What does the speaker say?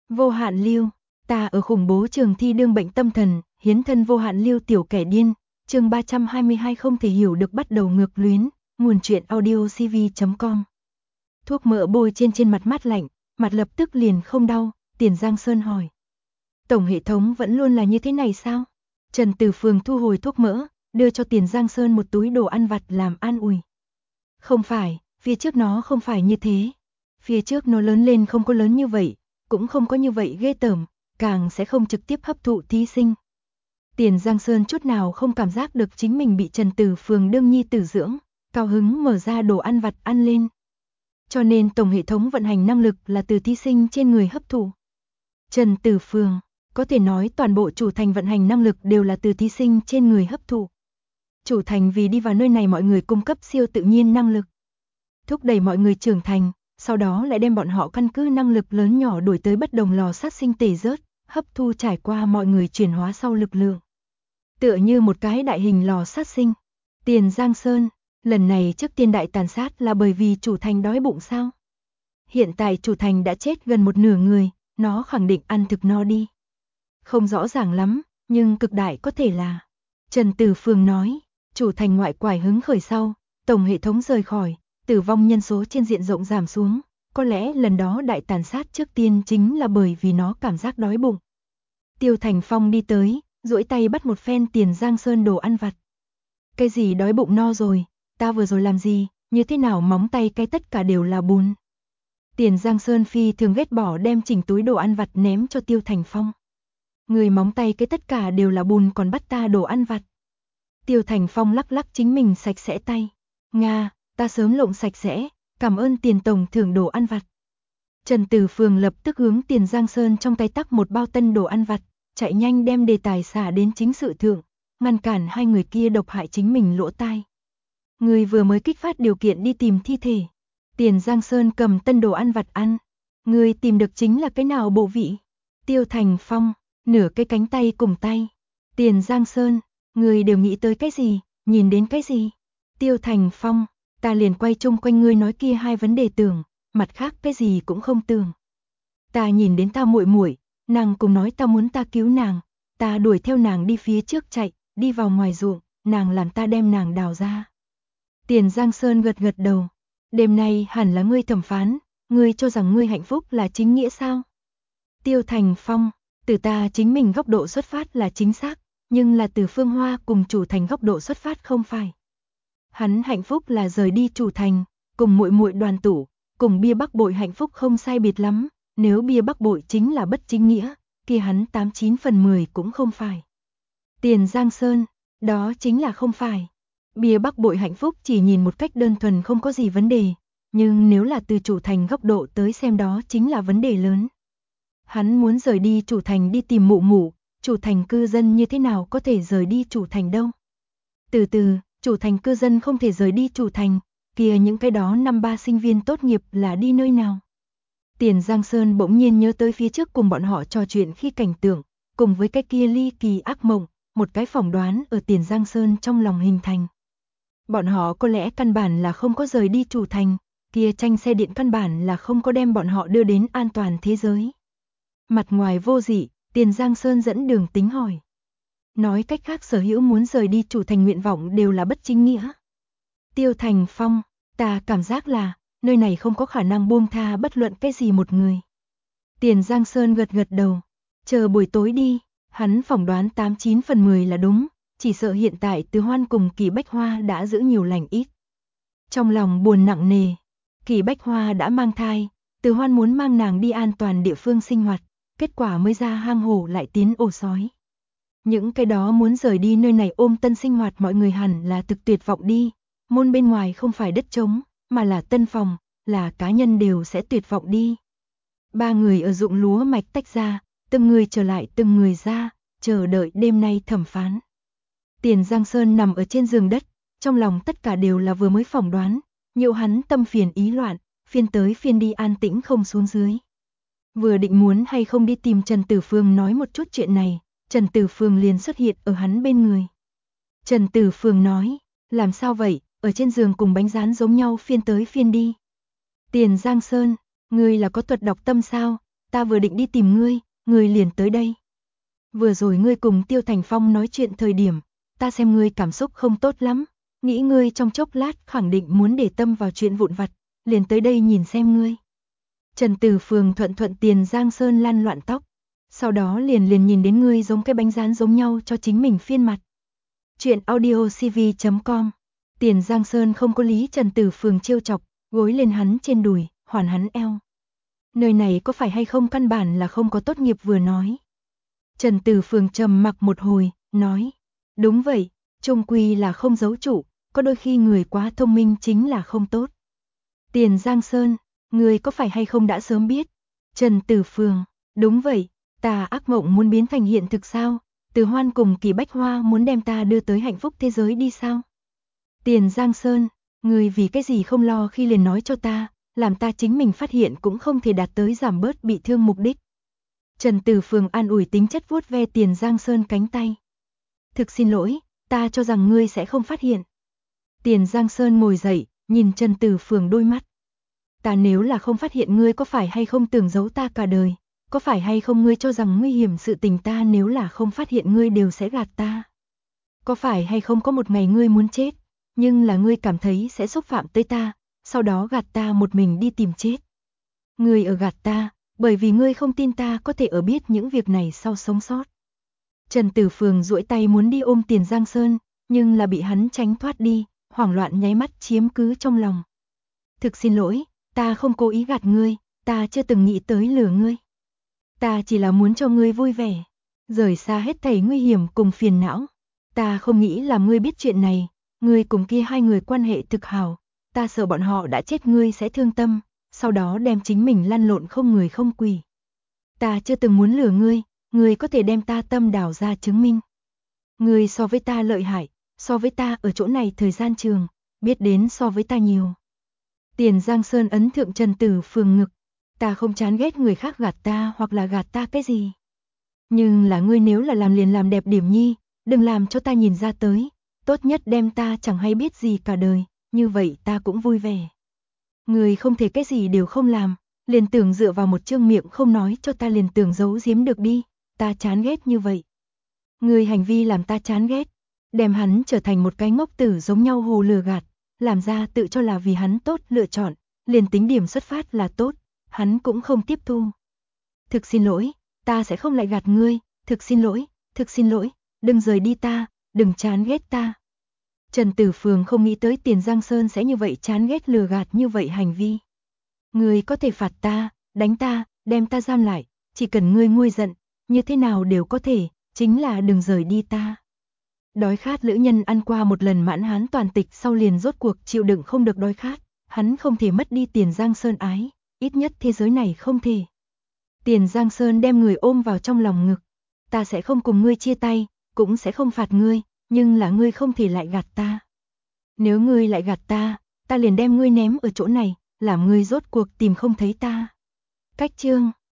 Vô hạn lưu, ta ở khủng bố trường thi đương bệnh tâm thần, hiến thân vô hạn lưu tiểu kẻ điên, chương 322 không thể hiểu được bắt đầu ngược luyến, nguồn truyện audio cv.com. Thuốc mỡ bôi trên mặt mát lạnh, mặt lập tức liền không đau, Tiền Giang Sơn hỏi. Tổng hệ thống vẫn luôn là như thế này sao? Trần Từ Phường thu hồi thuốc mỡ, đưa cho Tiền Giang Sơn một túi đồ ăn vặt làm an ủi. Không phải, phía trước nó không phải như thế. Phía trước nó lớn lên không có lớn như vậy, cũng không có như vậy ghê tởm, càng sẽ không trực tiếp hấp thụ thí sinh. Tiền Giang Sơn chút nào không cảm giác được chính mình bị Trần Từ Phường đương nhi tử dưỡng, cao hứng mở ra đồ ăn vặt ăn lên. Cho nên tổng hệ thống vận hành năng lực là từ thí sinh trên người hấp thụ. Trần Từ Phường, có thể nói toàn bộ chủ thành vận hành năng lực đều là từ thí sinh trên người hấp thụ. Chủ thành vì đi vào nơi này mọi người cung cấp siêu tự nhiên năng lực, thúc đẩy mọi người trưởng thành, sau đó lại đem bọn họ căn cứ năng lực lớn nhỏ đổi tới bất đồng lò sát sinh tể rớt, hấp thu trải qua mọi người chuyển hóa sau lực lượng. Tựa như một cái đại hình lò sát sinh. Tiền Giang Sơn, lần này trước tiên đại tàn sát là bởi vì chủ thành đói bụng sao? Hiện tại chủ thành đã chết gần một nửa người, nó khẳng định ăn thực no đi. Không rõ ràng lắm, nhưng cực đại có thể là. Trần Từ Phường nói, chủ thành ngoại quải hứng khởi sau, tổng hệ thống rời khỏi, tử vong nhân số trên diện rộng giảm xuống, có lẽ lần đó đại tàn sát trước tiên chính là bởi vì nó cảm giác đói bụng. Tiêu Thành Phong đi tới, duỗi tay bắt một phen Tiền Giang Sơn đồ ăn vặt. Cái gì đói bụng no rồi, ta vừa rồi làm gì, như thế nào móng tay cái tất cả đều là bùn. Tiền Giang Sơn phi thường ghét bỏ đem chỉnh túi đồ ăn vặt ném cho Tiêu Thành Phong. Người móng tay cái tất cả đều là bùn còn bắt ta đồ ăn vặt. Tiêu Thành Phong lắc lắc chính mình sạch sẽ tay. Nga, ta sớm lộng sạch sẽ, cảm ơn Tiền tổng thưởng đồ ăn vặt. Trần Từ Phường lập tức hướng Tiền Giang Sơn trong tay tắc một bao tân đồ ăn vặt, chạy nhanh đem đề tài xả đến chính sự thượng, ngăn cản hai người kia độc hại chính mình lỗ tai. Người vừa mới kích phát điều kiện đi tìm thi thể. Tiền Giang Sơn cầm tân đồ ăn vặt ăn. Người tìm được chính là cái nào bộ vị? Tiêu Thành Phong, nửa cái cánh tay cùng tay. Tiền Giang Sơn, người đều nghĩ tới cái gì, nhìn đến cái gì? Tiêu Thành Phong, ta liền quay chung quanh ngươi nói kia hai vấn đề tưởng, mặt khác cái gì cũng không tưởng. Ta nhìn đến ta muội muội, nàng cùng nói ta muốn ta cứu nàng, ta đuổi theo nàng đi phía trước chạy, đi vào ngoài ruộng, nàng làm ta đem nàng đào ra. Tiền Giang Sơn gật gật đầu, đêm nay hẳn là ngươi thẩm phán, ngươi cho rằng ngươi hạnh phúc là chính nghĩa sao? Tiêu Thành Phong, từ ta chính mình góc độ xuất phát là chính xác, nhưng là từ Phương Hoa cùng chủ thành góc độ xuất phát không phải. Hắn hạnh phúc là rời đi chủ thành, cùng muội muội đoàn tụ, cùng bia bắc bội hạnh phúc không sai biệt lắm, nếu bia bắc bội chính là bất chính nghĩa, kia hắn 89 phần 10 cũng không phải. Tiền Giang Sơn, đó chính là không phải. Bia bắc bội hạnh phúc chỉ nhìn một cách đơn thuần không có gì vấn đề, nhưng nếu là từ chủ thành góc độ tới xem đó chính là vấn đề lớn. Hắn muốn rời đi chủ thành đi tìm mụ mụ, chủ thành cư dân như thế nào có thể rời đi chủ thành đâu. Từ từ, chủ thành cư dân không thể rời đi chủ thành, kia những cái đó năm ba sinh viên tốt nghiệp là đi nơi nào? Tiền Giang Sơn bỗng nhiên nhớ tới phía trước cùng bọn họ trò chuyện khi cảnh tượng, cùng với cái kia ly kỳ ác mộng, một cái phỏng đoán ở Tiền Giang Sơn trong lòng hình thành. Bọn họ có lẽ căn bản là không có rời đi chủ thành, kia tranh xe điện căn bản là không có đem bọn họ đưa đến an toàn thế giới. Mặt ngoài vô dị, Tiền Giang Sơn dẫn đường tính hỏi. Nói cách khác sở hữu muốn rời đi chủ thành nguyện vọng đều là bất chính nghĩa. Tiêu Thành Phong, ta cảm giác là, nơi này không có khả năng buông tha bất luận cái gì một người. Tiền Giang Sơn gật gật đầu, chờ buổi tối đi, hắn phỏng đoán 89 phần 10 là đúng, chỉ sợ hiện tại Từ Hoan cùng Kỳ Bách Hoa đã giữ nhiều lành ít. Trong lòng buồn nặng nề, Kỳ Bách Hoa đã mang thai, Từ Hoan muốn mang nàng đi an toàn địa phương sinh hoạt, kết quả mới ra hang hổ lại tiến ổ sói. Những cái đó muốn rời đi nơi này ôm tân sinh hoạt mọi người hẳn là thực tuyệt vọng đi, môn bên ngoài không phải đất trống, mà là tân phòng, là cá nhân đều sẽ tuyệt vọng đi. Ba người ở ruộng lúa mạch tách ra, từng người trở lại từng người ra, chờ đợi đêm nay thẩm phán. Tiền Giang Sơn nằm ở trên giường đất, trong lòng tất cả đều là vừa mới phỏng đoán, nhiều hắn tâm phiền ý loạn, phiên tới phiên đi an tĩnh không xuống dưới. Vừa định muốn hay không đi tìm Trần Tử Phương nói một chút chuyện này, Trần Tử Phương liền xuất hiện ở hắn bên người. Trần Tử Phương nói, làm sao vậy, ở trên giường cùng bánh rán giống nhau phiên tới phiên đi. Tiền Giang Sơn, ngươi là có thuật đọc tâm sao, ta vừa định đi tìm ngươi liền tới đây. Vừa rồi ngươi cùng Tiêu Thành Phong nói chuyện thời điểm, ta xem ngươi cảm xúc không tốt lắm, nghĩ ngươi trong chốc lát khẳng định muốn để tâm vào chuyện vụn vặt, liền tới đây nhìn xem ngươi. Trần Tử Phường thuận thuận Tiền Giang Sơn lăn loạn tóc, sau đó liền nhìn đến ngươi giống cái bánh rán giống nhau cho chính mình phiên mặt. Chuyện audiocv.com. Tiền Giang Sơn không có lý Trần Tử Phường trêu chọc, gối lên hắn trên đùi, hoàn hắn eo. Nơi này có phải hay không căn bản là không có tốt nghiệp vừa nói. Trần Tử Phường trầm mặc một hồi, nói, đúng vậy, chung quy là không giấu chủ, có đôi khi người quá thông minh chính là không tốt. Tiền Giang Sơn, người có phải hay không đã sớm biết? Trần Tử Phường, đúng vậy, ta ác mộng muốn biến thành hiện thực sao? Từ Hoan cùng Kỳ Bách Hoa muốn đem ta đưa tới hạnh phúc thế giới đi sao? Tiền Giang Sơn, người vì cái gì không lo khi liền nói cho ta, làm ta chính mình phát hiện cũng không thể đạt tới giảm bớt bị thương mục đích. Trần Tử Phường an ủi tính chất vuốt ve Tiền Giang Sơn cánh tay. Thực xin lỗi, ta cho rằng ngươi sẽ không phát hiện. Tiền Giang Sơn ngồi dậy, nhìn Trần Tử Phường đôi mắt. Ta nếu là không phát hiện ngươi có phải hay không tưởng giấu ta cả đời, có phải hay không ngươi cho rằng nguy hiểm sự tình ta nếu là không phát hiện ngươi đều sẽ gạt ta. Có phải hay không có một ngày ngươi muốn chết, nhưng là ngươi cảm thấy sẽ xúc phạm tới ta, sau đó gạt ta một mình đi tìm chết. Ngươi ở gạt ta, bởi vì ngươi không tin ta có thể ở biết những việc này sau sống sót. Trần Tử Phường duỗi tay muốn đi ôm Tiền Giang Sơn, nhưng là bị hắn tránh thoát đi, hoảng loạn nháy mắt chiếm cứ trong lòng. Thực xin lỗi, ta không cố ý gạt ngươi, ta chưa từng nghĩ tới lừa ngươi. Ta chỉ là muốn cho ngươi vui vẻ, rời xa hết thảy nguy hiểm cùng phiền não. Ta không nghĩ làm ngươi biết chuyện này, ngươi cùng kia hai người quan hệ thực hảo, ta sợ bọn họ đã chết ngươi sẽ thương tâm, sau đó đem chính mình lăn lộn không người không quỷ. Ta chưa từng muốn lừa ngươi có thể đem ta tâm đào ra chứng minh. Ngươi so với ta lợi hại, so với ta ở chỗ này thời gian trường, biết đến so với ta nhiều. Tiền Giang Sơn ấn thượng Trần Tử Phường ngực, ta không chán ghét người khác gạt ta hoặc là gạt ta cái gì. Nhưng là ngươi nếu là làm liền làm đẹp điểm nhi, đừng làm cho ta nhìn ra tới, tốt nhất đem ta chẳng hay biết gì cả đời, như vậy ta cũng vui vẻ. Ngươi không thể cái gì đều không làm, liền tưởng dựa vào một chương miệng không nói cho ta liền tưởng giấu giếm được đi, ta chán ghét như vậy. Ngươi hành vi làm ta chán ghét, đem hắn trở thành một cái ngốc tử giống nhau hồ lừa gạt, làm ra tự cho là vì hắn tốt lựa chọn, liền tính điểm xuất phát là tốt, hắn cũng không tiếp thu. Thực xin lỗi, ta sẽ không lại gạt ngươi, thực xin lỗi, đừng rời đi ta, đừng chán ghét ta. Trần Tử Phường không nghĩ tới Tiền Giang Sơn sẽ như vậy chán ghét lừa gạt như vậy hành vi. Ngươi có thể phạt ta, đánh ta, đem ta giam lại, chỉ cần ngươi nguôi giận, như thế nào đều có thể, chính là đừng rời đi ta. Đói khát lữ nhân ăn qua một lần mãn hán toàn tịch sau liền rốt cuộc chịu đựng không được đói khát, hắn không thể mất đi Tiền Giang Sơn ái, ít nhất thế giới này không thể. Tiền Giang Sơn đem người ôm vào trong lòng ngực, ta sẽ không cùng ngươi chia tay, cũng sẽ không phạt ngươi, nhưng là ngươi không thể lại gạt ta. Nếu ngươi lại gạt ta liền đem ngươi ném ở chỗ này, làm ngươi rốt cuộc tìm không thấy ta. Cách chương